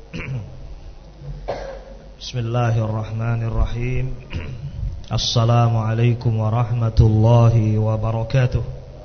Bismillahirrahmanirrahim. Assalamualaikum warahmatullahi wabarakatuh.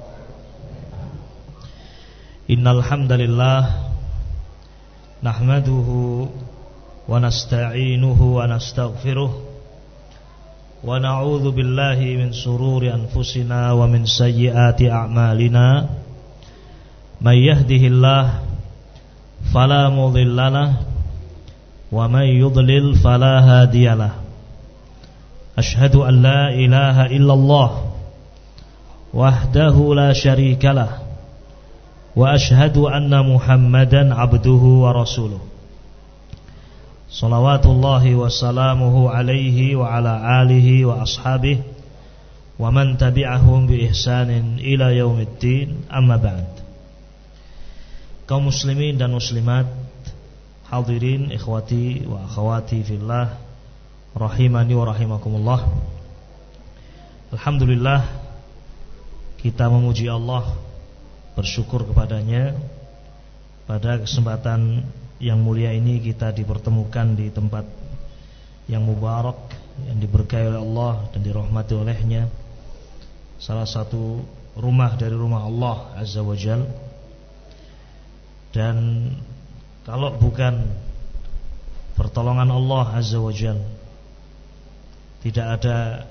Innal hamdalillah nahmaduhu wa nasta'inuhu wa nastaghfiruh wa na'udzu billahi min shururi anfusina wa min sayyiati a'malina. May yahdihillahu fala mudhillalah wa may yudlil fala hadiyalah. Asyhadu an la ilaha illallah wahdahu la syarikalah wa asyhadu anna Muhammadan abduhu wa rasuluh. Shalawatullahi wa salamuhu alaihi wa ala alihi wa ashabihi wa man tabi'ahum bi ihsanin ila yaumiddin. Amma ba'd. Kaum muslimin dan muslimat, hadirin ikhwati wa akhwati fillah, rahimani wa rahimakumullah. Alhamdulillah, kita memuji Allah, bersyukur kepadanya. Pada kesempatan yang mulia ini kita dipertemukan di tempat yang mubarak, yang diberkahi oleh Allah dan dirahmati olehnya, salah satu rumah dari rumah Allah Azza wa Jal. Dan kalau bukan pertolongan Allah Azza wa Jal, tidak ada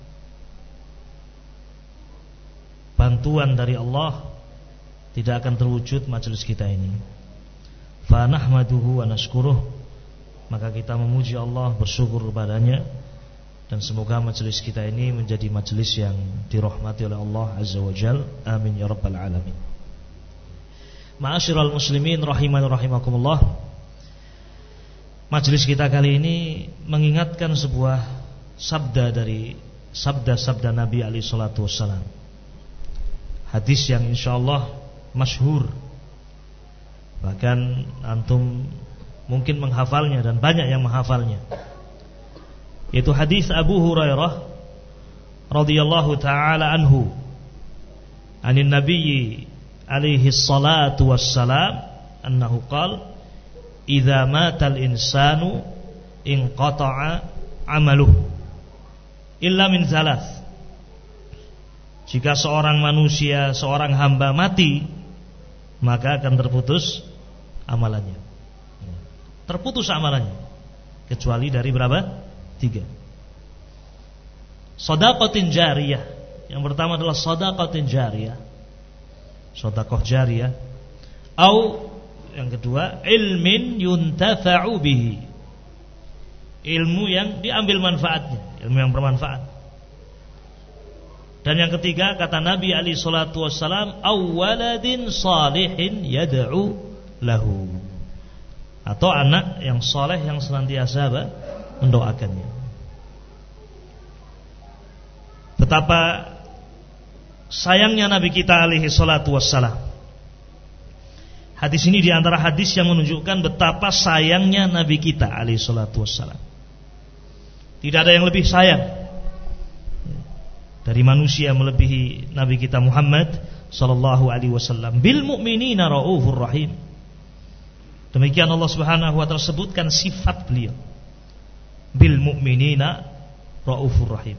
bantuan dari Allah, tidak akan terwujud majelis kita ini. Fa nahmaduhu wa nashkuruh, maka kita memuji Allah, bersyukur kepadanya, dan semoga majelis kita ini menjadi majelis yang dirahmati oleh Allah Azza wa Jal. Amin ya rabbal alamin. Ma'asyiral muslimin rahimani rahimakumullah. Majelis kita kali ini mengingatkan sebuah sabda dari sabda-sabda Nabi alaihi salatu wassalam. Hadis yang insyaallah masyhur, bahkan antum mungkin menghafalnya dan banyak yang menghafalnya, yaitu hadis Abu Hurairah radhiyallahu taala anhu anin nabiyyi alaihi salatu wassalam annahu qala idza matal insanu inqata'a amaluhu illa min thalath. Jika seorang manusia, seorang hamba mati, maka akan terputus amalannya. Terputus amalannya kecuali dari berapa? 3. Shadaqatin jariyah. Yang pertama adalah shadaqatin jariyah, sedekah jariyah. Au yang kedua, ilmin yuntafa'u bihi, ilmu yang diambil manfaatnya, ilmu yang bermanfaat. Dan yang ketiga, kata Nabi alaihi salatu wassalam, awwaladin salihin yad'u lahu, atau anak yang saleh yang senantiasa mendoakannya. Betapa sayangnya Nabi kita alaihi salatu wassalam. Hadis ini diantara hadis yang menunjukkan betapa sayangnya Nabi kita alaihi salatu wassalam. Tidak ada yang lebih sayang dari manusia melebihi Nabi kita Muhammad sallallahu alaihi wasallam. Bil mu'minina raufur rahim. Demikian Allah Subhanahu wa taala sebutkan sifat beliau. Bil mu'minina raufur rahim.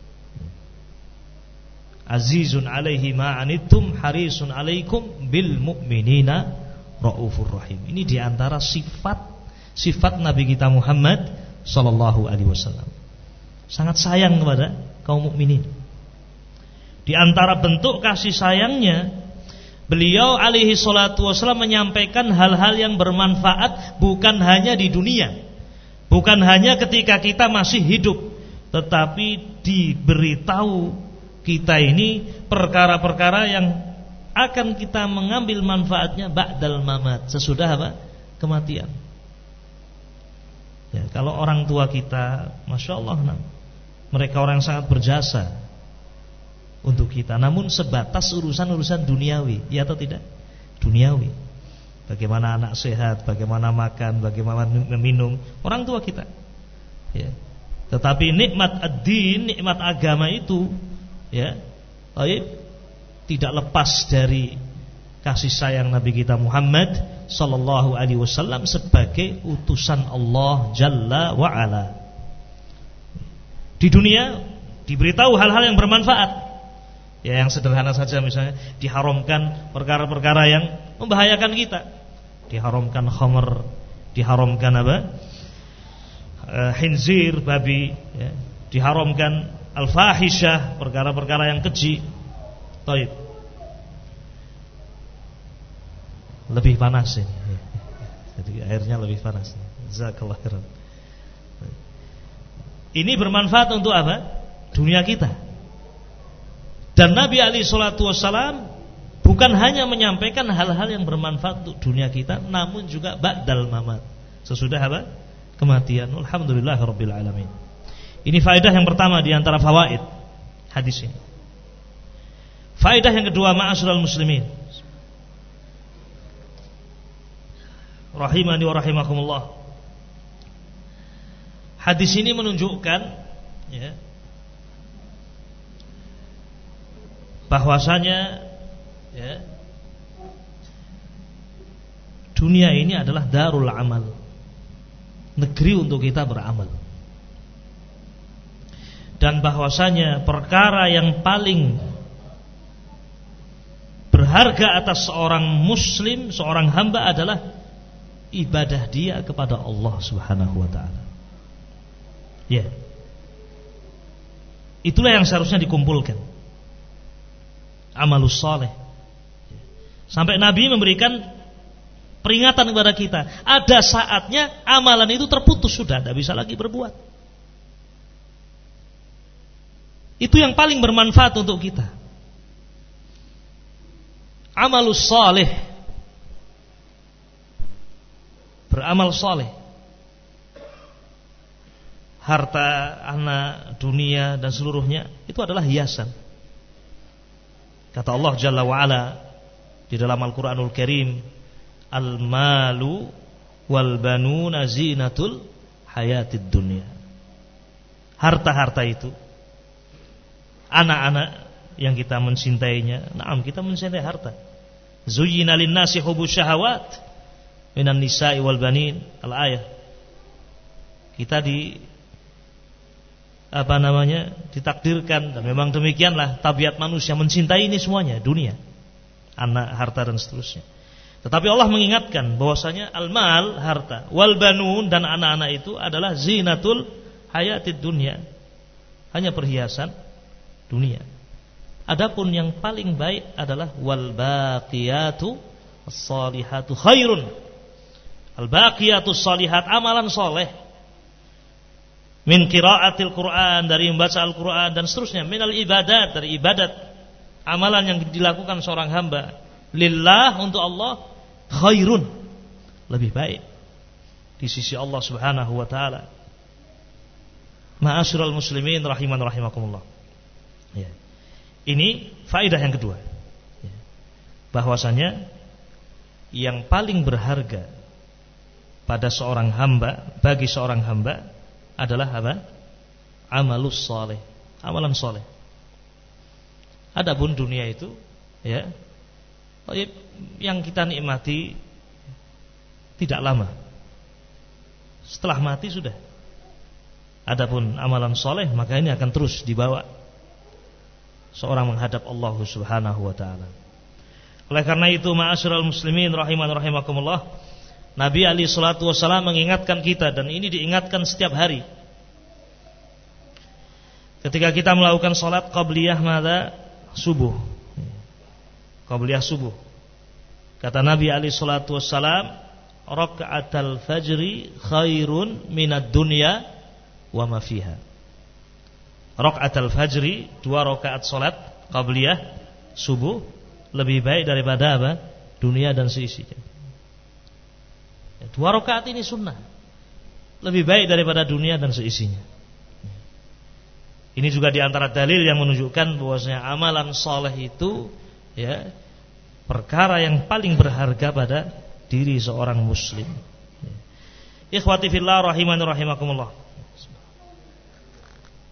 Azizun alaihi ma anittum harisun alaikum bil mu'minina raufur rahim. Ini diantara sifat Nabi kita Muhammad sallallahu alaihi wasallam. Sangat sayang kepada kaum mukminin. Di antara bentuk kasih sayangnya, beliau alaihi salatu wasallam menyampaikan hal-hal yang bermanfaat bukan hanya di dunia, bukan hanya ketika kita masih hidup, tetapi diberitahu kita ini perkara-perkara yang akan kita mengambil manfaatnya ba'dal mamat, sesudah apa? Kematian. Ya, kalau orang tua kita, masya Allah, mereka orang yang sangat berjasa untuk kita, namun sebatas urusan-urusan duniawi, ya atau tidak? Duniawi. Bagaimana anak sehat, bagaimana makan, bagaimana minum, orang tua kita. Ya. Tetapi nikmat ad-din, nikmat agama itu, ya, tidak lepas dari kasih sayang Nabi kita Muhammad sallallahu alaihi wasallam sebagai utusan Allah Jalla wa Ala. Di dunia diberitahu hal-hal yang bermanfaat. Ya, yang sederhana saja, misalnya diharamkan perkara-perkara yang membahayakan kita. Diharamkan khamr, diharamkan apa? Khinzir, babi, ya. Diharamkan al-fahisyah, perkara-perkara yang keji. Baik. Lebih panas ini. Jadi airnya lebih panas. Jazakallahu khairan. Ini bermanfaat untuk apa? Dunia kita. Dan Nabi alaihi salatu wassalam bukan hanya menyampaikan hal-hal yang bermanfaat untuk dunia kita, namun juga ba'dal mamat. Sesudah apa? Kematian. Alhamdulillahirabbil alamin. Ini faedah yang pertama di antara fawaid hadis ini. Faedah yang kedua, ma'asyiral muslimin, rahimani wa rahimakumullah. Hadis ini menunjukkan, ya, bahwasanya, ya, dunia ini adalah darul amal, negeri untuk kita beramal. Dan bahwasanya perkara yang paling berharga atas seorang muslim, seorang hamba adalah ibadah dia kepada Allah Subhanahu wa taala. Ya. Itulah yang seharusnya dikumpulkan. Amalus saleh. Sampai Nabi memberikan peringatan kepada kita, ada saatnya amalan itu terputus, sudah tidak bisa lagi berbuat. Itu yang paling bermanfaat untuk kita. Amalus saleh, beramal saleh. Harta, anak, dunia dan seluruhnya itu adalah hiasan. Kata Allah Jalla wa Ala di dalam Al-Qur'anul Karim, al-malu wal banuna zinatul hayatid dunya. Harta-harta itu, anak-anak yang kita mencintainya. Naam, kita mencintai harta. Zuyyina lin-nasi hubbu syahawat minan nisa'i wal banin. Al-ayah. Kita ditakdirkan, dan memang demikianlah tabiat manusia, mencintai ini semuanya, dunia, anak, harta dan seterusnya. Tetapi Allah mengingatkan bahwasanya al-mal, harta, wal banun, dan anak-anak itu adalah zinatul hayatid dunya, hanya perhiasan dunia. Adapun yang paling baik adalah wal baqiyatu as-salihatu khairun. Al baqiyatu as-salihat, amalan soleh, min qiraatil Quran, dari membaca Al-Quran dan seterusnya, minal ibadat, dari ibadat, amalan yang dilakukan seorang hamba lillah, untuk Allah, khairun, lebih baik di sisi Allah Subhanahu wa taala. Ma'asyiral muslimin rahiman rahimakumullah. Ya. Ini faedah yang kedua, ya, bahwasanya yang paling berharga pada seorang hamba, bagi seorang hamba adalah apa? Amalus saleh, amalan saleh. Adapun dunia itu, ya, yang kita nikmati tidak lama, setelah mati sudah. Adapun amalan saleh, maka ini akan terus dibawa seorang menghadap Allah Subhanahu wa taala. Oleh karena itu, ma'asyiral muslimin rahiman rahimakumullah, Nabi alaihi salatu wasallam mengingatkan kita, dan ini diingatkan setiap hari. Ketika kita melakukan salat qabliyah subuh. Qabliyah subuh. Kata Nabi alaihi salatu wasallam, raka'atal fajri khairun minad dunya wa ma fiha. Raka'atal fajri, 2 rakaat salat qabliyah subuh, lebih baik daripada apa? Dunia dan seisinya. 2 rakaat ini sunnah, lebih baik daripada dunia dan seisinya. Ini juga diantara dalil yang menunjukkan bahwasanya amalan saleh itu, ya, perkara yang paling berharga pada diri seorang muslim. Ikhwati fillah rahimani rahimakumullah.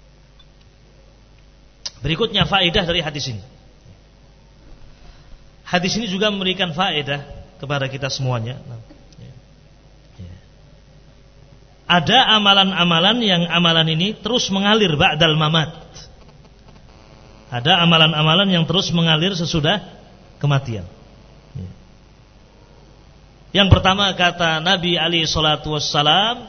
Berikutnya faedah dari hadis ini. hadis ini juga memberikan faedah kepada kita semuanya. Ada amalan-amalan yang amalan ini terus mengalir ba'dal mamat. Ada amalan-amalan yang terus mengalir sesudah kematian. Yang pertama kata Nabi alaihi salatu wassalam,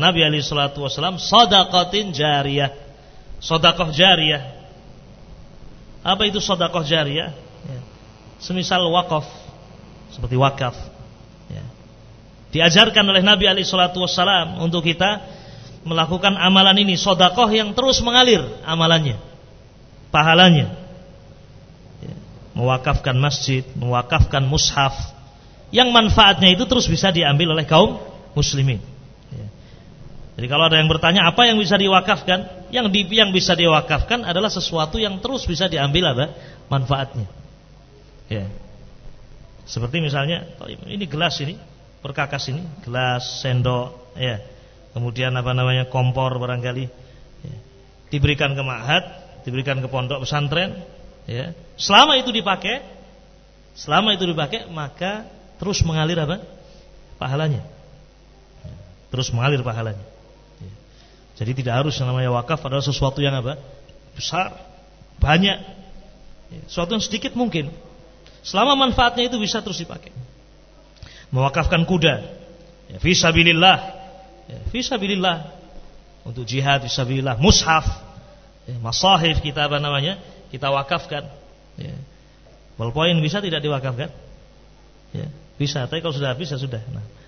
shadaqatin jariyah. Sedekah jariyah. Apa itu sedekah jariyah? Semisal wakaf, seperti wakaf. Diajarkan oleh Nabi alaihi salatu wassalam untuk kita melakukan amalan ini, sedekah yang terus mengalir amalannya, pahalanya. Mewakafkan masjid, mewakafkan mushaf, yang manfaatnya itu terus bisa diambil oleh kaum muslimin. Jadi kalau ada yang bertanya apa yang bisa diwakafkan, yang bisa diwakafkan adalah sesuatu yang terus bisa diambil manfaatnya. Seperti misalnya ini gelas ini, perkakas ini, gelas, sendok, kemudian kompor barangkali, diberikan ke ma'had, diberikan ke pondok pesantren, selama itu dipakai, maka terus mengalir pahalanya, terus mengalir pahalanya. Jadi tidak harus yang namanya wakaf adalah sesuatu yang besar, banyak, sesuatu yang sedikit mungkin, selama manfaatnya itu bisa terus dipakai. Mewakafkan kuda, fisabilillah, untuk jihad fisabilillah, mushaf, masahif kita kita wakafkan. Ballpoint bisa tidak diwakafkan? Bisa, tapi kalau sudah habis sudah.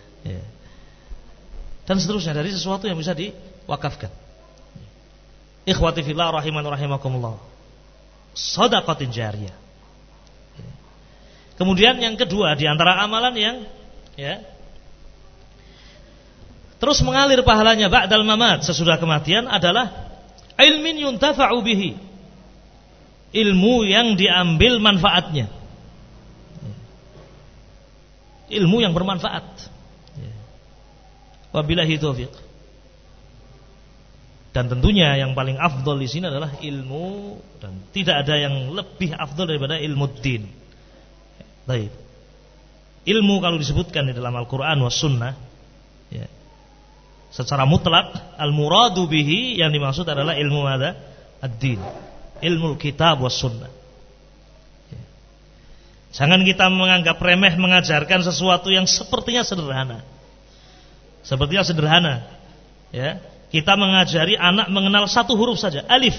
Dan seterusnya dari sesuatu yang bisa diwakafkan. Ikhwati fillah rahiman rahimakumullah. Shadaqatin jariyah. Kemudian yang kedua di antara amalan yang terus mengalir pahalanya ba'dal mamat, sesudah kematian, adalah ilmin yuntafa'u bihi. Ilmu yang diambil manfaatnya. Ilmu yang bermanfaat. Wabillahi taufiq. Dan tentunya yang paling afdol di sini adalah ilmu, dan tidak ada yang lebih afdol daripada ilmu din. Baik. Ilmu kalau disebutkan di dalam Al-Quran was sunnah, secara mutlak al-muradu bihi, yang dimaksud adalah ilmu ad-din, ilmu kitab was sunnah. Jangan kita menganggap remeh mengajarkan sesuatu yang sepertinya sederhana. Kita mengajari anak mengenal satu huruf saja, alif.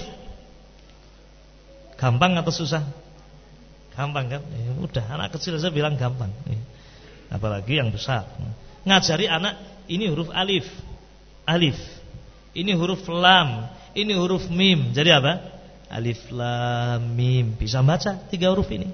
Gampang atau susah? Gampang kan? Udah, anak kecil saja bilang gampang. Apalagi yang besar. Ngajari anak, ini huruf alif. Ini huruf lam, ini huruf mim. Jadi apa? Alif lam mim. Bisa baca 3 huruf ini.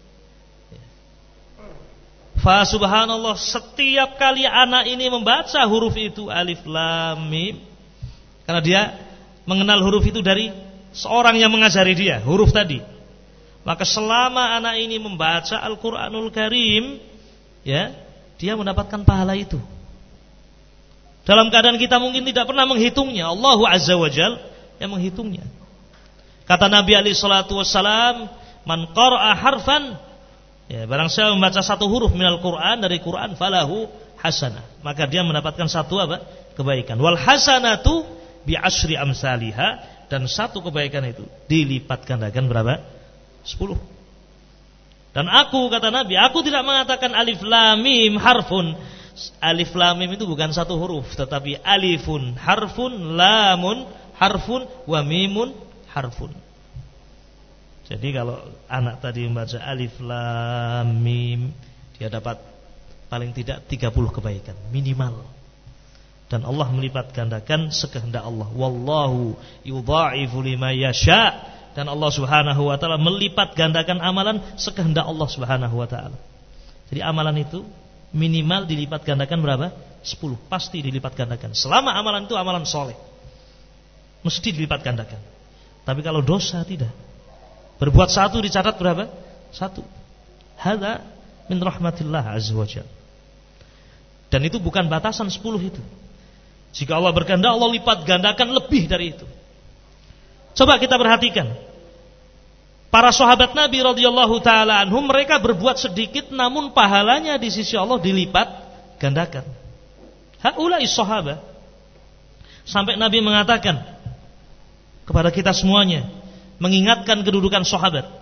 Fa subhanallah, setiap kali anak ini membaca huruf itu alif lam mim, karena dia mengenal huruf itu dari seorang yang mengajari dia huruf tadi, maka selama anak ini membaca Al-Qur'anul Karim, dia mendapatkan pahala itu. Dalam keadaan kita mungkin tidak pernah menghitungnya, Allah Azza wa Jalla yang menghitungnya. Kata Nabi alaihi salatu wassalam, man qara'a harfan, barang siapa membaca satu huruf minal Quran, dari Quran, falahu hasanah, maka dia mendapatkan satu kebaikan. Wal hasanatu bi asyri amsalihha, dan satu kebaikan itu dilipat gandakan berapa? 10. Dan aku, kata Nabi, aku tidak mengatakan alif lam mim harfun. Alif lam mim itu bukan satu huruf, tetapi alifun harfun, lamun harfun, wa mimun harfun. Jadi kalau anak tadi membaca alif lam mim, dia dapat paling tidak 30 kebaikan minimal. Dan Allah melipat gandakan sekehendak Allah. Wallahu yudha'ifu liman yasha, dan Allah Subhanahu wa taala melipat gandakan amalan sekehendak Allah Subhanahu wa taala. Jadi amalan itu minimal dilipat gandakan berapa? 10, pasti dilipat gandakan. Selama amalan itu amalan soleh, mesti dilipat gandakan. Tapi kalau dosa tidak. Berbuat 1 dicatat berapa? 1. Hadza min rahmatillah azza wajalla. Dan itu bukan batasan 10 itu. Jika Allah berkehendak, Allah lipat gandakan lebih dari itu. Coba kita perhatikan. Para sahabat Nabi radhiyallahu taala anhum, mereka berbuat sedikit namun pahalanya di sisi Allah dilipat gandakan. Haulai sahabat. Sampai Nabi mengatakan kepada kita semuanya, mengingatkan kedudukan sahabat.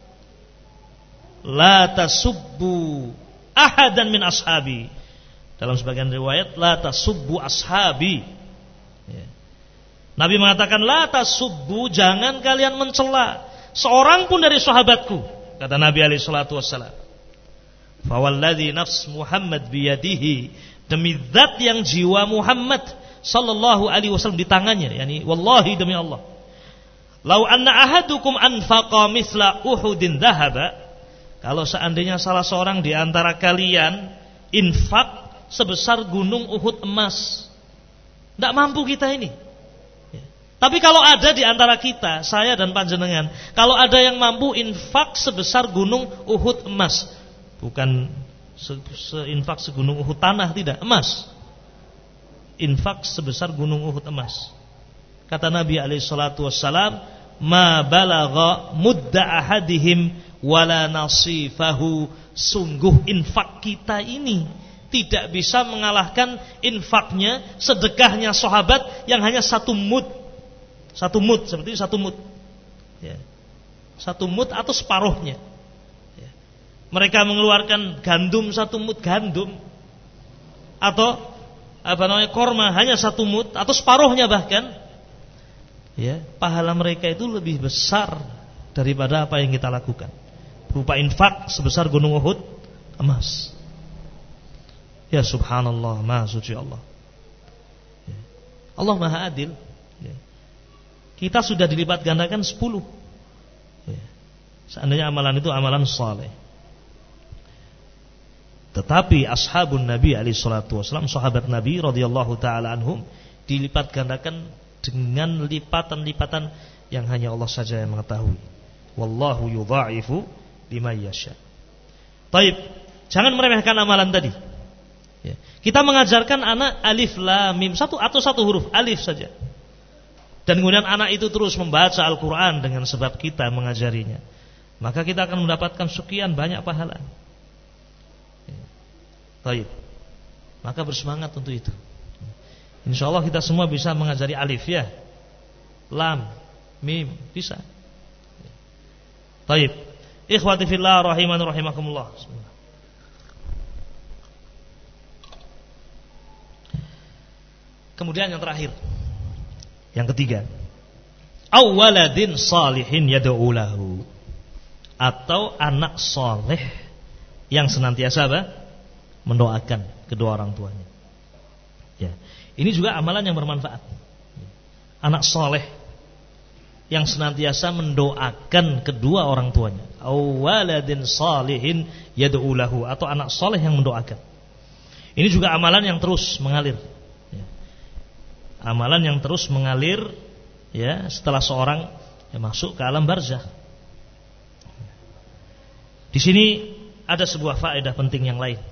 La tasubbu ahadan min ashabi. Dalam sebagian riwayat, la tasubbu ashabi. Ya. Nabi mengatakan, la tasubbu, jangan kalian mencela seorang pun dari sahabatku, kata Nabi alaihi salatu wassalam. Fa walladzi nafs Muhammad biyadihi, demi zat yang jiwa Muhammad sallallahu alaihi wasallam di tangannya, yakni wallahi demi Allah. Lau anna ahadukum anfaqa mithla Uhudin dhahaba, kalau seandainya salah seorang di antara kalian infak sebesar gunung Uhud emas, tidak mampu kita ini. Tapi kalau ada di antara kita, saya dan panjenengan, kalau ada yang mampu infak sebesar gunung Uhud emas, bukan seinfak segunung Uhud tanah, tidak, emas. Infak sebesar gunung Uhud emas. Kata Nabi alaihi salatu wassalam, ma balagha mudda ahadihim wala nasifahu, sungguh infak kita ini tidak bisa mengalahkan infaknya, sedekahnya sahabat yang hanya satu mud. Satu mud, seperti satu mud. Ya. Satu mud atau separuhnya. Ya. Mereka mengeluarkan gandum satu mud gandum, atau korma hanya satu mud atau separuhnya bahkan. Ya, pahala mereka itu lebih besar daripada apa yang kita lakukan. Berupa infak sebesar gunung Uhud emas. Ya subhanallah, maha suci Allah. Ya. Allah maha adil. Ya. Kita sudah dilipat gandakan 10. Ya. Seandainya amalan itu amalan saleh. Tetapi ashabun Nabi alaihi salatu wasallam, sahabat Nabi radhiyallahu taala anhum, dilipat gandakan dengan lipatan-lipatan yang hanya Allah saja yang mengetahui. Wallahu yudha'ifu liman yasha. Baik, jangan meremehkan amalan tadi. Ya. Kita mengajarkan anak alif lam mim, satu huruf alif saja. Dan kemudian anak itu terus membaca Al-Quran dengan sebab kita mengajarinya, maka kita akan mendapatkan sekian banyak pahala. Baik, maka bersemangat untuk itu. InsyaAllah kita semua bisa mengajari alif, ya, lam, mim, bisa. Baik, ikhwati fillah rahimani rahimakumullah. Kemudian yang terakhir, yang ketiga, awaladin salihin yad'u lahu, atau anak soleh yang senantiasa mendoakan kedua orang tuanya. Ya, ini juga amalan yang bermanfaat. Anak soleh yang senantiasa mendoakan kedua orang tuanya. Awaladin salihin yad'u lahu, atau anak soleh yang mendoakan. Ini juga amalan yang terus mengalir. Amalan yang terus mengalir, ya, setelah seorang masuk ke alam barzakh. Di sini ada sebuah faedah penting yang lain.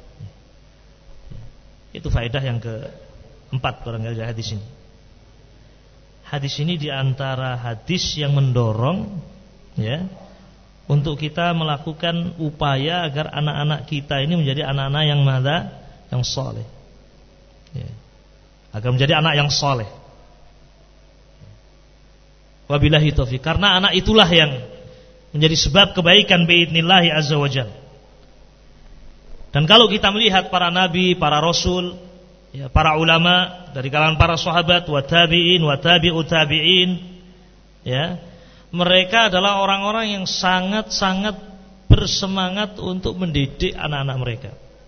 Itu faedah yang keempat barangkali dari hadis ini. Hadis ini diantara hadis yang mendorong, ya, untuk kita melakukan upaya agar anak-anak kita ini menjadi anak-anak yang yang saleh. Ya. Agar menjadi anak yang saleh. Wabillahi taufiq. Karena anak itulah yang menjadi sebab kebaikan biidznillah azza wajalla. Dan kalau kita melihat para nabi, para rasul, ya, para ulama dari kalangan para sahabat, wa tabi'in, wa tabi'ut tabi'in, ya, mereka adalah orang-orang yang sangat-sangat bersemangat untuk mendidik anak-anak mereka.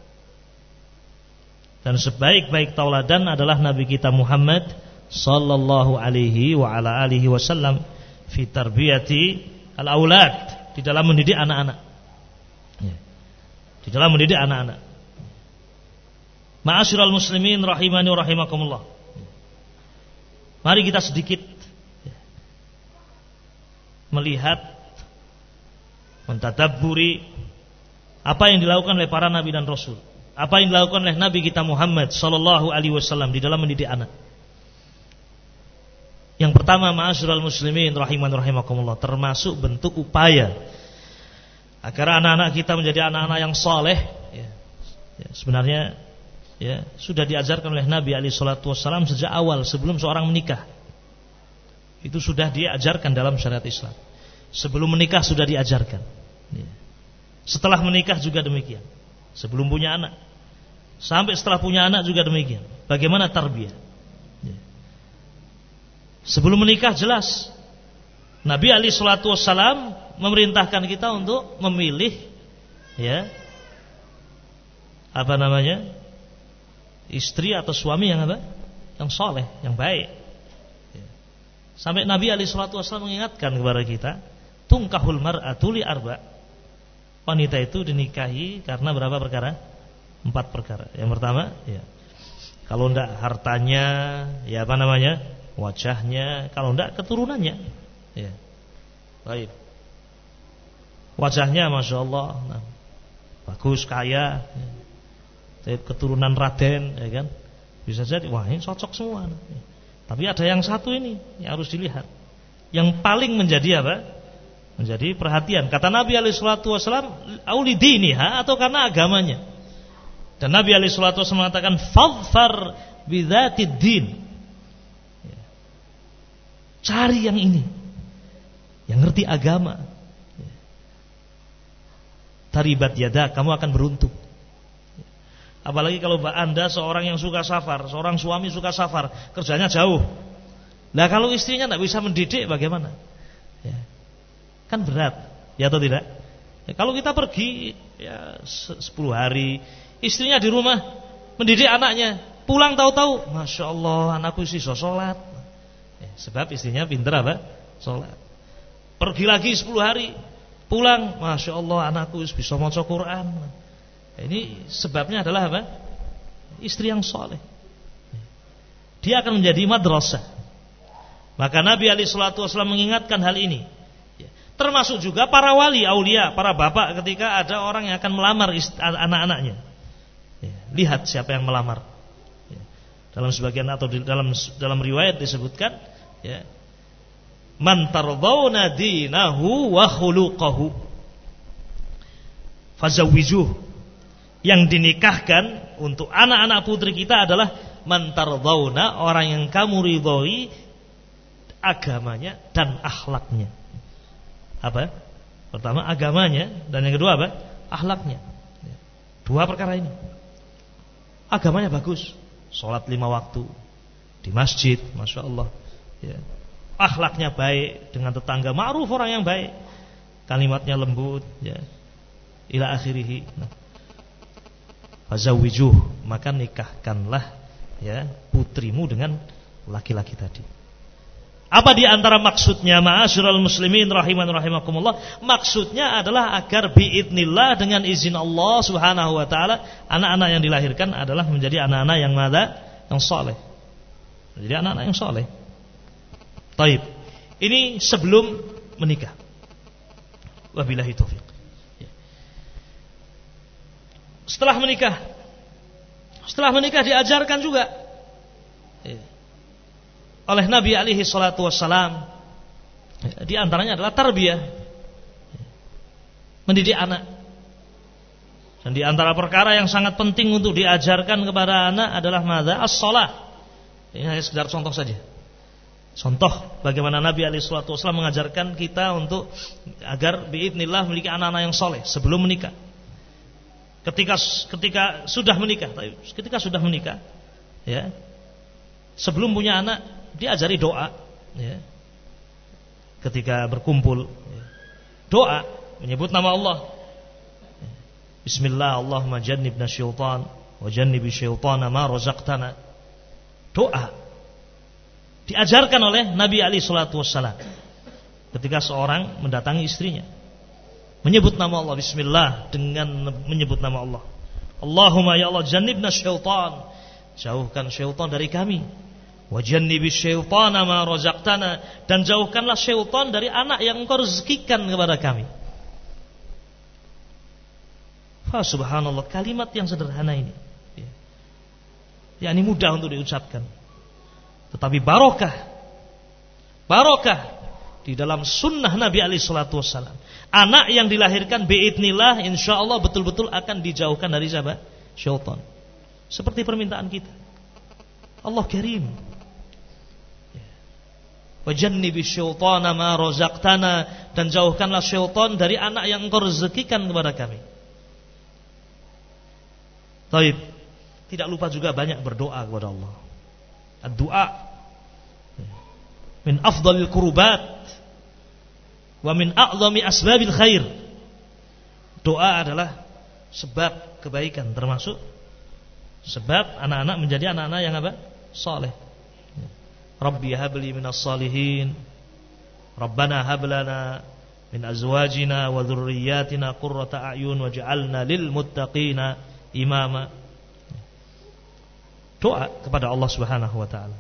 Dan sebaik-baik tauladan adalah Nabi kita Muhammad sallallahu alaihi wa ala alihi wasallam fi tarbiyati al-aulad, di dalam mendidik anak-anak. Ya. Di dalam mendidik anak-anak. Ma'asyiral muslimin rahimani wa rahimakumullah. Mari kita sedikit melihat, mentadabburi apa yang dilakukan oleh para nabi dan rasul. Apa yang dilakukan oleh Nabi kita Muhammad sallallahu alaihi wasallam di dalam mendidik anak. Yang pertama, ma'asyiral muslimin rahiman rahimakumullah, termasuk bentuk upaya agar anak-anak kita menjadi anak-anak yang saleh, sebenarnya sudah diajarkan oleh Nabi alaihi salatu wassalam sejak awal sebelum seorang menikah. Itu sudah diajarkan dalam syariat Islam. Sebelum menikah sudah diajarkan. Setelah menikah juga demikian. Sebelum punya anak, sampai setelah punya anak juga demikian. Bagaimana tarbiyah? Sebelum menikah jelas Nabi alaihi salatu wassalam memerintahkan kita untuk memilih istri atau suami yang yang soleh, yang baik. Sampai Nabi alaihi salatu wassalam mengingatkan kepada kita, tungkahul mar'atu li arba'. Wanita itu dinikahi karena berapa perkara? 4 perkara. Yang pertama, kalau enggak hartanya, wajahnya, kalau enggak keturunannya. Baik. Wajahnya Masya Allah, bagus, kaya, keturunan Raden, kan? Bisa jadi, wah ini cocok semua. Tapi ada yang satu ini yang harus dilihat, yang paling menjadi menjadi perhatian. Kata Nabi alaihi salatu wasallam, auli diniha, atau karena agamanya. Dan Nabi alaihi salatu wasallam mengatakan, fadfar bidzatid din. Cari yang ini, yang ngerti agama. Taribat yada, kamu akan beruntung. Apalagi kalau Anda seorang yang suka safar, seorang suami suka safar, kerjanya jauh. Nah kalau istrinya tidak bisa mendidik, bagaimana? Kan berat, ya atau tidak? Kalau kita pergi 10 hari, istrinya di rumah mendidik anaknya, pulang tahu-tahu, Masya Allah, anakku isi sholat. Sebab istrinya pinter sholat. Pergi lagi 10 hari, pulang, Masya Allah, anakku bisa maca Quran. Ini sebabnya adalah istri yang soleh. Dia akan menjadi madrasah. Maka Nabi alaihi salatu wasallam mengingatkan hal ini. Termasuk juga para wali, aulia, para bapak ketika ada orang yang akan melamar anak-anaknya. Lihat siapa yang melamar. Dalam sebagian atau dalam riwayat disebutkan, man tardawna dinahu wa khuluquhu fazawwijuh. Yang dinikahkan untuk anak-anak putri kita adalah man tardawna, orang yang kamu ridhoi agamanya dan akhlaknya. Pertama agamanya, dan yang kedua akhlaknya. 2 perkara ini. Agamanya bagus, sholat 5 waktu di masjid, Masya Allah. Akhlaknya baik dengan tetangga, ma'ruf, orang yang baik, kalimatnya lembut, ila akhirih. Fazawwijuh, maka nikahkanlah putrimu dengan laki-laki tadi. Apa di antara maksudnya, ma'asyiral muslimin rahiman rahimakumullah? Maksudnya adalah agar biidznillah, dengan izin Allah Subhanahu wa taala, anak-anak yang dilahirkan adalah menjadi anak-anak yang yang saleh. Menjadi anak-anak yang saleh. Taib. Ini sebelum menikah. Wabillahi taufik. Setelah menikah diajarkan juga oleh Nabi alaihi salatu wassalam, di antaranya adalah tarbiyah, mendidik anak. Dan di antara perkara yang sangat penting untuk diajarkan kepada anak adalah as-shalah. Ini hanya sekedar contoh saja. Contoh bagaimana Nabi alaihi salatu wassalam mengajarkan kita untuk agar biidznillah memiliki anak-anak yang soleh sebelum menikah. Ketika sudah menikah, sebelum punya anak diajari doa, ketika berkumpul, doa menyebut nama Allah. Bismillah, Allahumma jannibna syaitan wa jannibi syaitana ma razaqtana. Doa diajarkan oleh Nabi alaihi salatu wassalam ketika seorang mendatangi istrinya, menyebut nama Allah, bismillah, dengan menyebut nama Allah. Allahumma ya Allah, jannibna syaitan, jauhkan syaitan dari kami. Wa jannibi syaitana ma razaqtana, dan jauhkanlah syaitan dari anak yang engkau rezekikan kepada kami. Subhanallah, kalimat yang sederhana ini, ini mudah untuk diucapkan, tetapi barokah barokah di dalam sunnah Nabi alaihi salatu wassalam. Anak yang dilahirkan biidznillah insyaallah betul-betul akan dijauhkan dari siapa? Syaitan. Seperti permintaan kita. Allah Karim. Wajannibi syaitana ma razaqtana, dan jauhkanlah syaitan dari anak yang engkau rezekikan kepada kami. Baik. Tidak lupa juga banyak berdoa kepada Allah. Ad-du'a min afdhalil qurbat wa min a'zami asbabil khair. Doa adalah sebab kebaikan, termasuk sebab anak-anak menjadi anak-anak yang apa? Saleh. Rabbi habli minas salihin, Rabbana hablana min azwajina wa dhurriyyatina qurrata a'yun waj'alna lil muttaqina imama. Doa kepada Allah Subhanahu wa taala.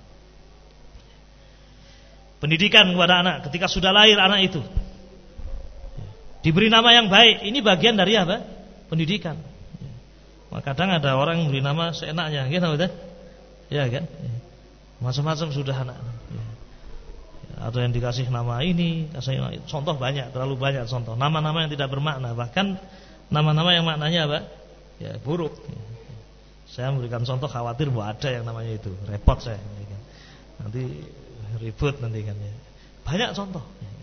Pendidikan kepada anak ketika sudah lahir anak itu. Diberi nama yang baik, ini bagian dari apa? Pendidikan. Kadang ada orang beri nama seenaknya, gitu betul? Ya kan? Macam-macam sudah anak. Atau yang dikasih nama ini, kasih contoh banyak, terlalu banyak contoh. Nama-nama yang tidak bermakna, bahkan nama-nama yang maknanya apa? Ya, buruk. Saya memberikan contoh, khawatir bahwa ada yang namanya itu, repot saya. Nanti ribut nanti kan ya. Banyak contoh.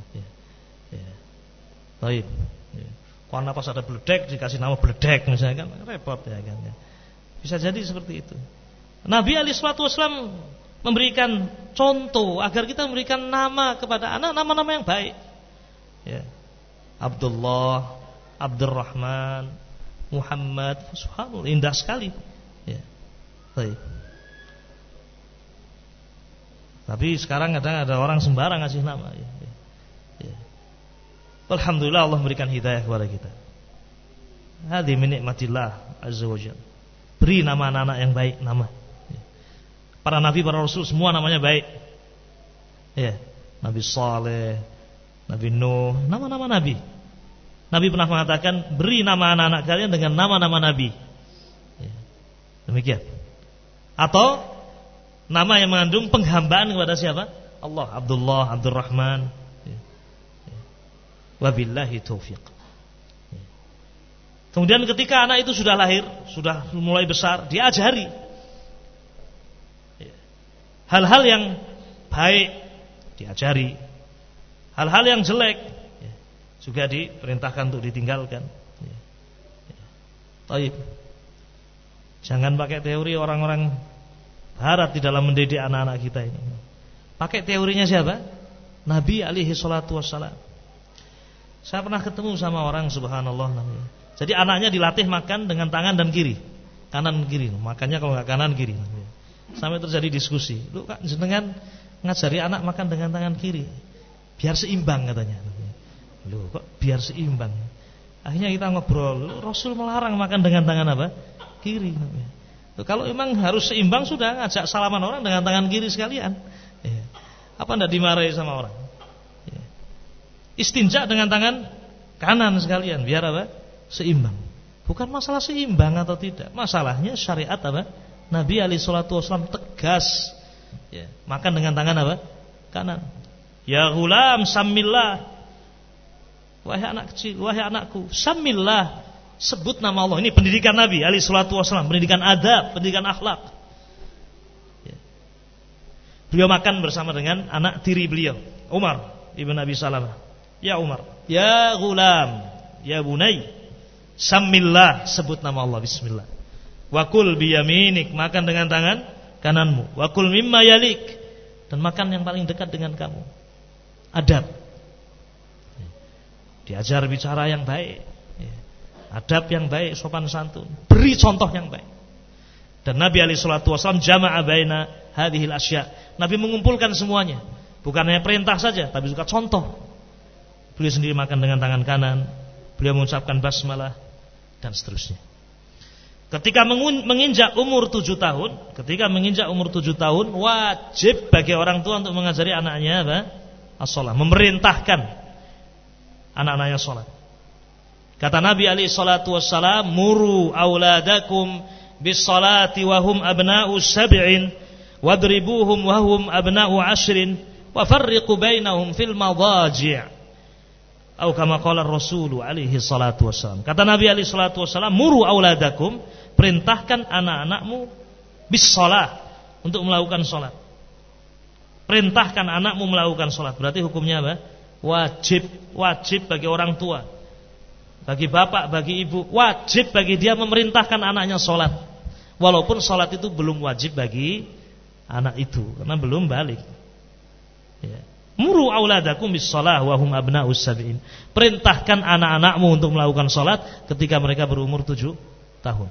Baik. Karena pas ada beledek dikasih nama beledek misalnya kan repot ya kan. Bisa jadi seperti itu. Nabi alaihi salatu wasallam memberikan contoh agar kita memberikan nama kepada anak, nama-nama yang baik. Ya. Abdullah, Abdurrahman, Muhammad, subhanallah, indah sekali. Ya. Baik. Tapi sekarang kadang ada orang sembarang ngasih nama. Ya. Ya. Alhamdulillah Allah memberikan hidayah kepada kita. Hadhi min nikmatillah azza wajalla. Beri nama anak-anak yang baik nama. Para nabi, para rasul semua namanya baik. Ya, Nabi Saleh, Nabi Nuh, nama-nama nabi. Nabi pernah mengatakan, beri nama anak-anak kalian dengan nama-nama nabi. Ya, demikian. Atau nama yang mengandung penghambaan kepada siapa? Allah, Abdullah, Abdurrahman. Ya. Ya. Wabillahi taufiq. Ya. Kemudian ketika anak itu sudah lahir, sudah mulai besar, diajari hal-hal yang baik diajari, hal-hal yang jelek juga diperintahkan untuk ditinggalkan. Baik. Jangan pakai teori orang-orang barat di dalam mendidik anak-anak kita ini. Pakai teorinya siapa? Nabi alaihi salatu wassalam. Saya pernah ketemu sama orang subhanallah namanya. Jadi anaknya dilatih makan dengan tangan dan kiri, kanan kiri. Makannya kalau nggak kanan kiri. Sampai terjadi diskusi. Lu Kak jenengan ngajari anak makan dengan tangan kiri biar seimbang katanya. Lu kok biar seimbang? Akhirnya kita ngobrol, Rasul melarang makan dengan tangan apa? Kiri. Kalau memang harus seimbang sudah ngajak salaman orang dengan tangan kiri sekalian. Apa enggak dimarahi sama orang? Istinja dengan tangan kanan sekalian biar apa? Seimbang. Bukan masalah seimbang atau tidak. Masalahnya syariat apa? Nabi alaihi salatu wasallam tegas. Ya, makan dengan tangan apa? Kanan. Ya ghulam samillah. Wahai anak kecil, wahai anakku, samillah. Sebut nama Allah. Ini pendidikan Nabi alaihi salatu wasallam, pendidikan adab, pendidikan akhlak. Ya. Beliau makan bersama dengan anak tiri beliau, Umar ibn Abi Salamah. Ya Umar, ya ghulam, ya bunai, samillah, sebut nama Allah, bismillah. Wakul biyaminik, makan dengan tangan kananmu. Wakul mimma yalik, dan makan yang paling dekat dengan kamu. Adab. Diajar bicara yang baik. Adab yang baik, sopan santun. Beri contoh yang baik. Dan Nabi alaihi salatu wasallam jama'a baina hadhil asya. Nabi mengumpulkan semuanya. Bukan hanya perintah saja, tapi juga contoh. Beliau sendiri makan dengan tangan kanan. Beliau mengucapkan basmalah dan seterusnya. Ketika menginjak umur 7 tahun, wajib bagi orang tua untuk mengajari anaknya apa? As-shalah, memerintahkan anak-anaknya salat. Kata Nabi alaihi salatu wassalam, muru auladakum bis-salati wa hum abna'u sab'in wadribuhum wa hum abna'u 'ashrin wa farriqu bainahum fil madaji'. Atau kama qala Rasul alaihi salatu wassalam. Kata Nabi alaihi salatu wassalam, muru auladakum, perintahkan anak-anakmu bis shalah, untuk melakukan salat. Perintahkan anakmu melakukan salat. Berarti hukumnya apa? Wajib bagi orang tua, bagi bapak, bagi ibu, wajib bagi dia memerintahkan anaknya salat. Walaupun salat itu belum wajib bagi anak itu karena belum balik. Ya. Muru auladakum bis shalah wa hum abna'us sab'in. Perintahkan anak-anakmu untuk melakukan salat ketika mereka berumur 7 tahun.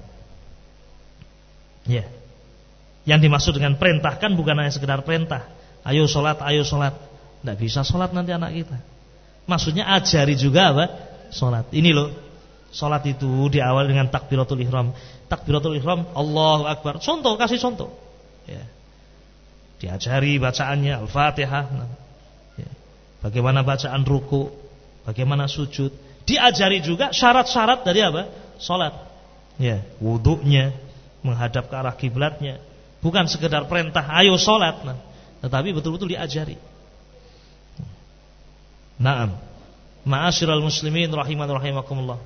Ya. Yang dimaksud dengan perintahkan bukan hanya sekedar perintah. Ayo salat, ayo salat. Tidak bisa salat nanti anak kita. Maksudnya ajari juga apa? Salat. Ini loh. Salat itu diawali dengan takbiratul ihram. Takbiratul ihram, Allahu Akbar. Contoh, kasih contoh. Ya. Diajari bacaannya Al-Fatihah. Ya. Bagaimana bacaan ruku, bagaimana sujud. Diajari juga syarat-syarat dari apa? Salat. Ya, wudunya, menghadap ke arah kiblatnya. Bukan sekedar perintah ayo salat, tetapi betul-betul diajari. Naam. Ma'asyiral muslimin rahiman rahimakumullah.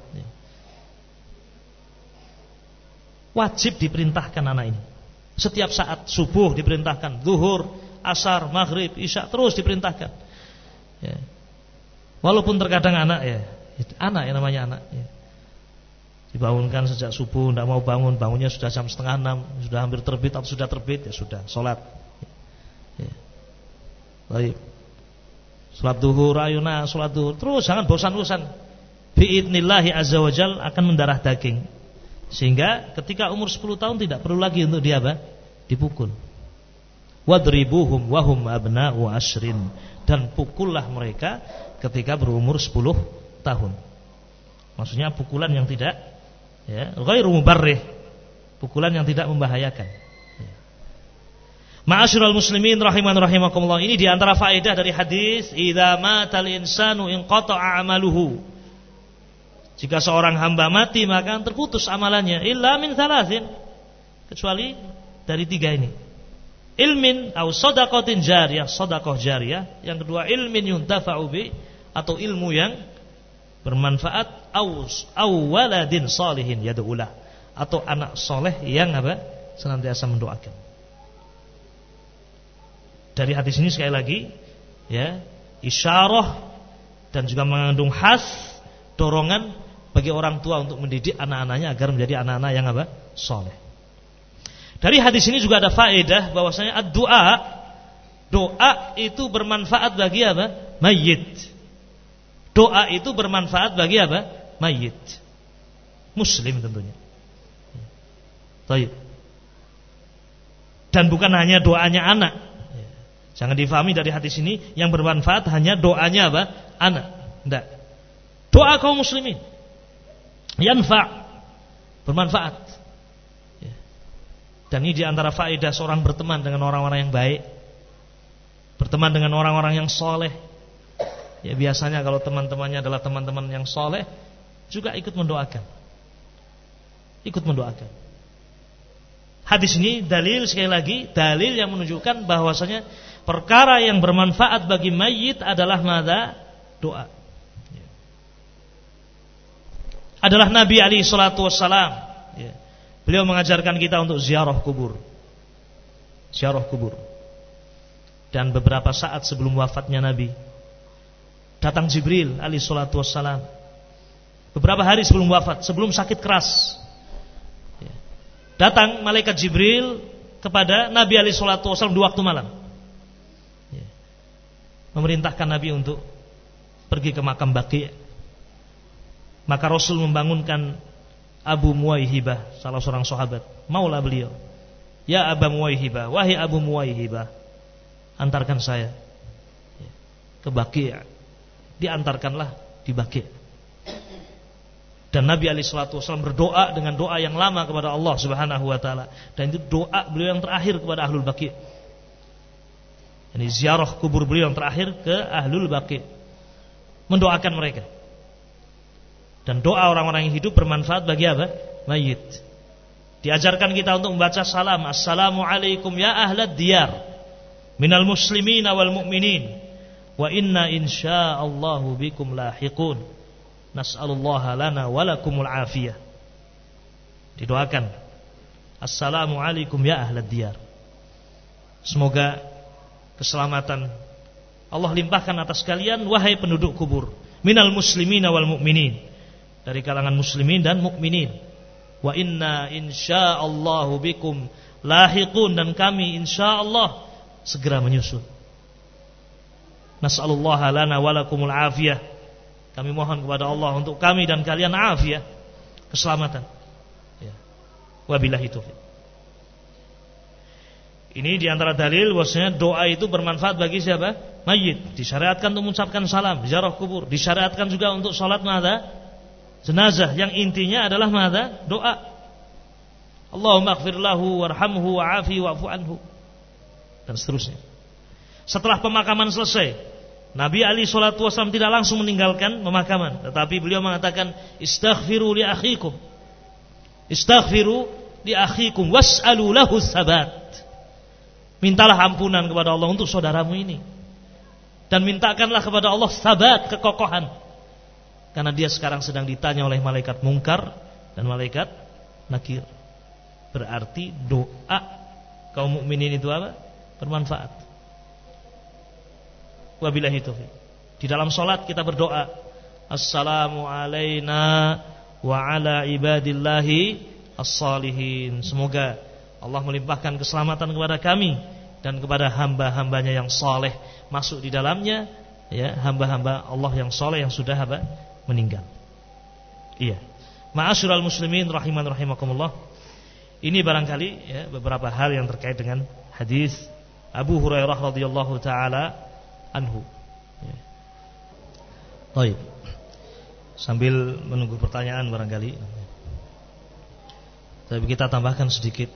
Wajib diperintahkan anak ini. Setiap saat, subuh diperintahkan, zuhur, asar, maghrib, isya, terus diperintahkan. Ya. Walaupun terkadang anak yang namanya anak. Ya. Dibangunkan sejak subuh, tidak mau bangun, bangunnya sudah jam 5:30, sudah hampir terbit atau sudah terbit, ya sudah, sholat. Ya. Baik. Sholat duhur, ayuna, sholat duhur, terus jangan bosan-bosan. Bi'idnillahi azza wa jal akan mendarah daging. Sehingga ketika umur 10 tahun tidak perlu lagi untuk dia apa? Dipukul. Wadribuhum wahum abna'u ashrin. Dan pukullah mereka ketika berumur 10 tahun. Maksudnya pukulan yang tidak ghairu mubarrih, pukulan yang tidak membahayakan. Ma'asyiral muslimin rahiman rahimakumullah, ini di antara faedah dari hadis idza matal insanu inqata'a amaluhu. Jika seorang hamba mati maka terputus amalannya illa min thalathin, kecuali dari 3 ini. Ilmin au shadaqatin jariyah, sedekah jariyah, yang kedua ilmin yuntafa'u bi, atau ilmu yang bermanfaat, au waladin salihin yad'ulah, atau anak soleh yang apa? Senantiasa mendoakan. Dari hadis ini sekali lagi ya, isyarah dan juga mengandung has, dorongan bagi orang tua untuk mendidik anak-anaknya agar menjadi anak-anak yang apa? Soleh. Dari hadis ini juga ada faedah bahwasanya doa itu bermanfaat bagi apa? Mayyit. Doa itu bermanfaat bagi apa? Mayyit. Muslim tentunya. Baik. Dan bukan hanya doanya anak. Jangan difahami dari hadis ini yang bermanfaat hanya doanya apa? Anak. Tidak. Doa kaum muslimin yanfa', bermanfaat. Dan ini diantara faedah seorang berteman dengan orang-orang yang baik, berteman dengan orang-orang yang soleh. Ya biasanya kalau teman-temannya adalah teman-teman yang soleh, juga ikut mendoakan. Ikut mendoakan. Hadis ini dalil, sekali lagi dalil yang menunjukkan bahwasanya perkara yang bermanfaat bagi mayit adalah mada? Doa. Adalah Nabi alaihi salatu wassalam. Beliau mengajarkan kita untuk ziarah kubur. Ziarah kubur. Dan beberapa saat sebelum wafatnya Nabi, datang Jibril alaihi salatu wassalam. Beberapa hari sebelum wafat, sebelum sakit keras, datang malaikat Jibril kepada Nabi alaihi salatu wassalam di waktu malam, memerintahkan Nabi untuk pergi ke makam Baqi'. Maka Rasul membangunkan Abu Muwaihibah, salah seorang sahabat, maula beliau. Ya Abu Muwaihibah, wahai Abu Muwaihibah, antarkan saya ke Baqi'. Diantarkanlah di Baqi'. Dan Nabi alaihi salatu wasallam berdoa dengan doa yang lama kepada Allah Subhanahu wa taala, dan itu doa beliau yang terakhir kepada Ahlul Baqi'. Ini ziarah kubur beliau yang terakhir ke Ahlul Baqi', mendoakan mereka. Dan doa orang-orang yang hidup bermanfaat bagi apa? Mayit. Diajarkan kita untuk membaca salam, assalamualaikum ya ahlad diyar. minal muslimina wal mu'minin wa inna insyaallahu bikum lahiqun nas'alullaha lana wa lakumul afiyah. Didoakan, assalamu alaikum ya ahlad diyar, semoga keselamatan Allah limpahkan atas kalian wahai penduduk kubur, minal muslimina wal mu'minin, dari kalangan muslimin dan mukminin. Wa inna insyaallahu bikum lahiqun, dan kami insyaallah segera menyusul. Nas'alullaha lana wa lakumul afiyah, kami mohon kepada Allah untuk kami dan kalian afiyah, keselamatan. Ya. Wabillahi taufiq. Ini diantara dalil bahwasanya doa itu bermanfaat bagi siapa? Mayit. Disyariatkan untuk mengucapkan salam, ziarah kubur. Disyariatkan juga untuk salat jenazah, yang intinya adalah doa. Allahumma ighfir lahu warhamhu wa'afi wa'fu anhu, dan seterusnya. Setelah pemakaman selesai, Nabi Ali sallallahu alaihi wasallam tidak langsung meninggalkan pemakaman, tetapi beliau mengatakan istaghfiru li akhikum. Istaghfiru li akhikum was'alu lahu tsabat. Mintalah ampunan kepada Allah untuk saudaramu ini, dan mintakanlah kepada Allah sabat, kekokohan. Karena dia sekarang sedang ditanya oleh malaikat mungkar dan malaikat nakir. Berarti doa kaum mukminin itu apa? Bermanfaat. Wabillahi taufiq. Di dalam salat kita berdoa, assalamu alaina wa ala ibadillahi as-salihin. Semoga Allah melimpahkan keselamatan kepada kami dan kepada hamba-hambanya yang saleh. Masuk di dalamnya ya hamba-hamba Allah yang saleh yang sudah meninggal. Iya. Ma'asyiral muslimin rahiman rahimakumullah. Ini barangkali ya beberapa hal yang terkait dengan hadis Abu Hurairah radhiyallahu taala anhu. Ya. Baik. Sambil menunggu pertanyaan barangkali. Tapi kita tambahkan sedikit.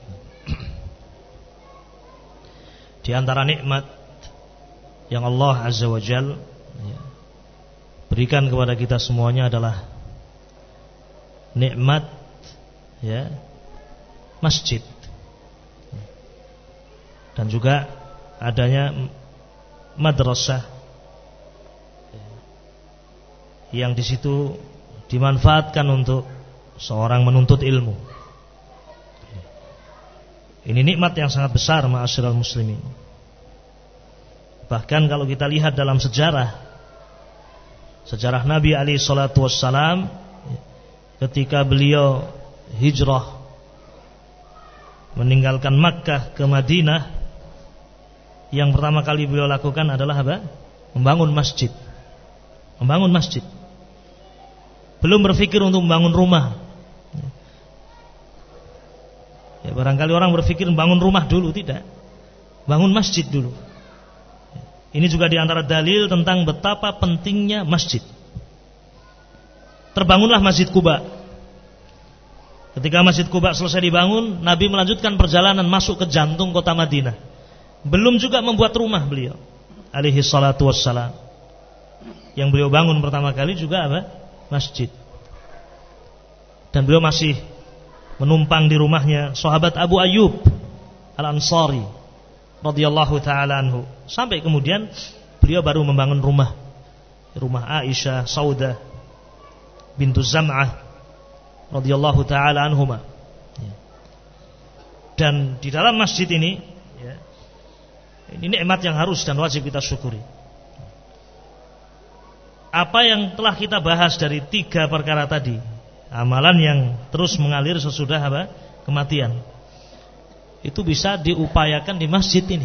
Di antara nikmat yang Allah Azza wa Jalla berikan kepada kita semuanya adalah nikmat ya masjid, dan juga adanya madrasah yang di situ dimanfaatkan untuk seorang menuntut ilmu. Ini nikmat yang sangat besar ma'asyiral muslimin. Bahkan kalau kita lihat dalam sejarah Nabi alaihi salatu wassalam, ketika beliau hijrah meninggalkan Makkah ke Madinah, yang pertama kali beliau lakukan adalah apa? Membangun masjid. Membangun masjid. Belum berpikir untuk membangun rumah. Ya, barangkali orang berpikir membangun rumah dulu, tidak. Bangun masjid dulu. Ini juga diantara dalil tentang betapa pentingnya masjid. Terbangunlah Masjid Quba. Ketika Masjid Quba selesai dibangun, Nabi melanjutkan perjalanan masuk ke jantung kota Madinah. Belum juga membuat rumah beliau alaihi salatu wassalam. Yang beliau bangun pertama kali juga apa? Masjid. Dan beliau masih menumpang di rumahnya sahabat Abu Ayyub Al-Ansari radhiyallahu taala anhu, sampai kemudian beliau baru membangun rumah Aisyah Saudah bintu Zam'ah radhiyallahu taala anhuma. Dan di dalam masjid ini ya, ini nikmat yang harus dan wajib kita syukuri. Apa yang telah kita bahas dari 3 perkara tadi, amalan yang terus mengalir sesudah kematian, itu bisa diupayakan di masjid ini.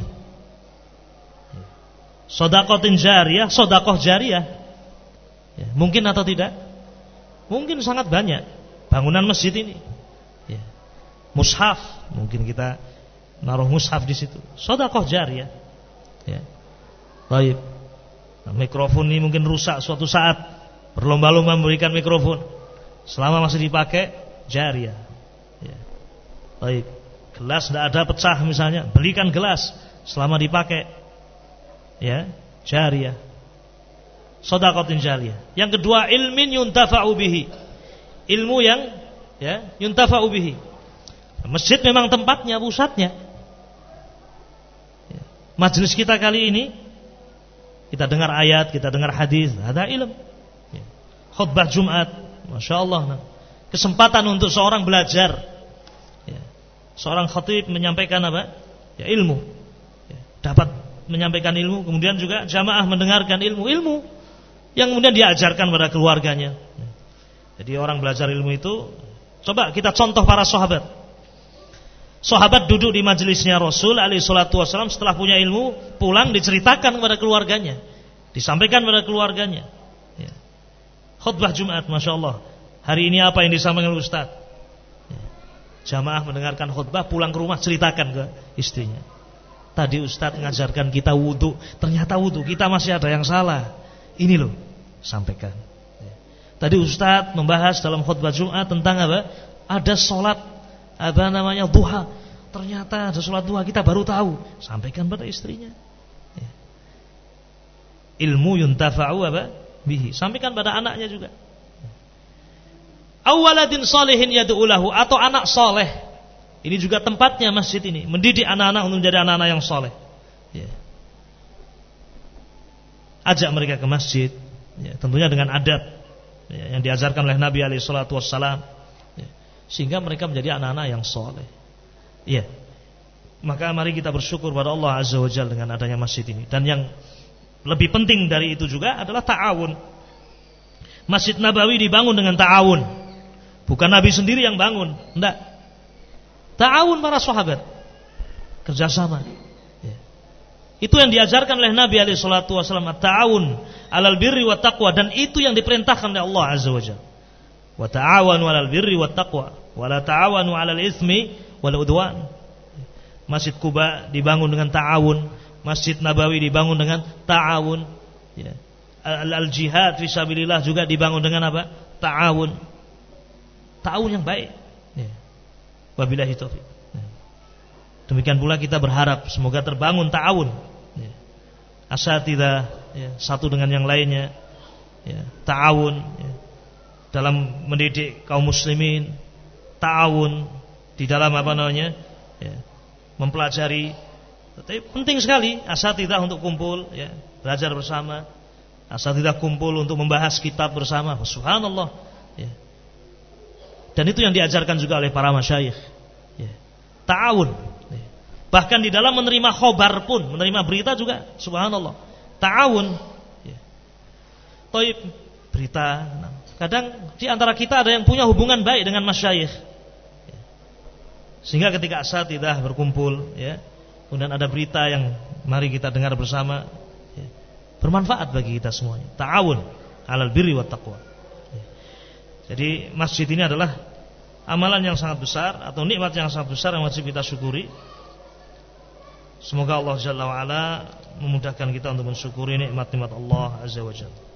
Shadaqatin jariyah, sedekah jariyah. Ya, mungkin atau tidak? Mungkin sangat banyak bangunan masjid ini. Ya. Mushaf, mungkin kita naruh mushaf di situ. Sedekah jariyah. Ya. Baik. Nah, mikrofon ini mungkin rusak suatu saat, berlomba-lomba memberikan mikrofon. Selama masih dipakai, jariyah. Ya. Baik. Gelas tidak ada pecah misalnya, belikan gelas selama dipakai, ya, jariyah, shadaqatin jariyah. Yang kedua, ilmin yuntafa'u bihi, ilmu yang ya yuntafa'u bihi. Masjid memang tempatnya, pusatnya. Ya. Majelis kita kali ini, kita dengar ayat, kita dengar hadis, ada ilmu. Khutbah Jumat, Masya Allah, kesempatan untuk seorang belajar. Seorang khatib menyampaikan apa? Ya, ilmu. Dapat menyampaikan ilmu, kemudian juga jamaah mendengarkan ilmu yang kemudian diajarkan pada keluarganya. Jadi orang belajar ilmu itu, coba kita contoh para sahabat. Sahabat duduk di majelisnya Rasul alaihi salatu wasallam, setelah punya ilmu, pulang diceritakan kepada keluarganya, disampaikan kepada keluarganya. Khutbah Jumat, Masya Allah, hari ini apa yang disampaikan oleh Ustaz? Jamaah mendengarkan khutbah, pulang ke rumah ceritakan ke istrinya. Tadi Ustaz mengajarkan kita wudu, ternyata wudu kita masih ada yang salah. Ini loh, sampaikan. Tadi Ustaz membahas dalam khutbah Jumat tentang apa? Ada sholat duha. Ternyata ada sholat duha, kita baru tahu. Sampaikan pada istrinya. Ilmu yuntafa'u bihi. Sampaikan pada anaknya juga. Awaladin salihin yad'ulahu, atau anak soleh. Ini juga tempatnya masjid ini, mendidik anak-anak untuk menjadi anak-anak yang soleh. Ajak mereka ke masjid, tentunya dengan adab yang diajarkan oleh Nabi alaihi salatu wassalam, sehingga mereka menjadi anak-anak yang soleh. Maka mari kita bersyukur pada Allah azza wa jalla dengan adanya masjid ini. Dan yang lebih penting dari itu juga adalah ta'awun. Masjid Nabawi dibangun dengan ta'awun. Bukan Nabi sendiri yang bangun, enggak. Ta'awun para sahabat, kerjasama. Itu yang diajarkan oleh Nabi alaihi salatu wasallam, at-ta'awun 'alal birri wat taqwa, dan itu yang diperintahkan oleh Allah azza wajalla. Wa ta'awanu 'alal birri wat taqwa wa la ta'awanu 'alal itsmi wal udwan. Masjid Quba dibangun dengan ta'awun, Masjid Nabawi dibangun dengan ta'awun. Al-jihad fi sabilillah juga dibangun dengan apa? Ta'awun. Ta'awun yang baik. Wabillahi taufiq. Demikian pula kita berharap semoga terbangun ta'awun. Asatidzah satu dengan yang lainnya. Ta'awun dalam mendidik kaum muslimin, ta'awun di dalam mempelajari. Tapi penting sekali asatidzah untuk kumpul, belajar bersama. Asatidzah kumpul untuk membahas kitab bersama. Subhanallah. Dan itu yang diajarkan juga oleh para masyayikh. Ta'awun. Bahkan di dalam menerima khobar pun, menerima berita juga, subhanallah. Ta'awun. Toib, berita. Kadang di antara kita ada yang punya hubungan baik dengan masyayikh. Sehingga ketika asatidzah berkumpul, kemudian ada berita yang mari kita dengar bersama, bermanfaat bagi kita semuanya. Ta'awun 'alal birri wat taqwa. Jadi masjid ini adalah amalan yang sangat besar atau nikmat yang sangat besar yang wajib kita syukuri. Semoga Allah Jalla wa Ala memudahkan kita untuk mensyukuri nikmat-nikmat Allah Azza wa Jalla.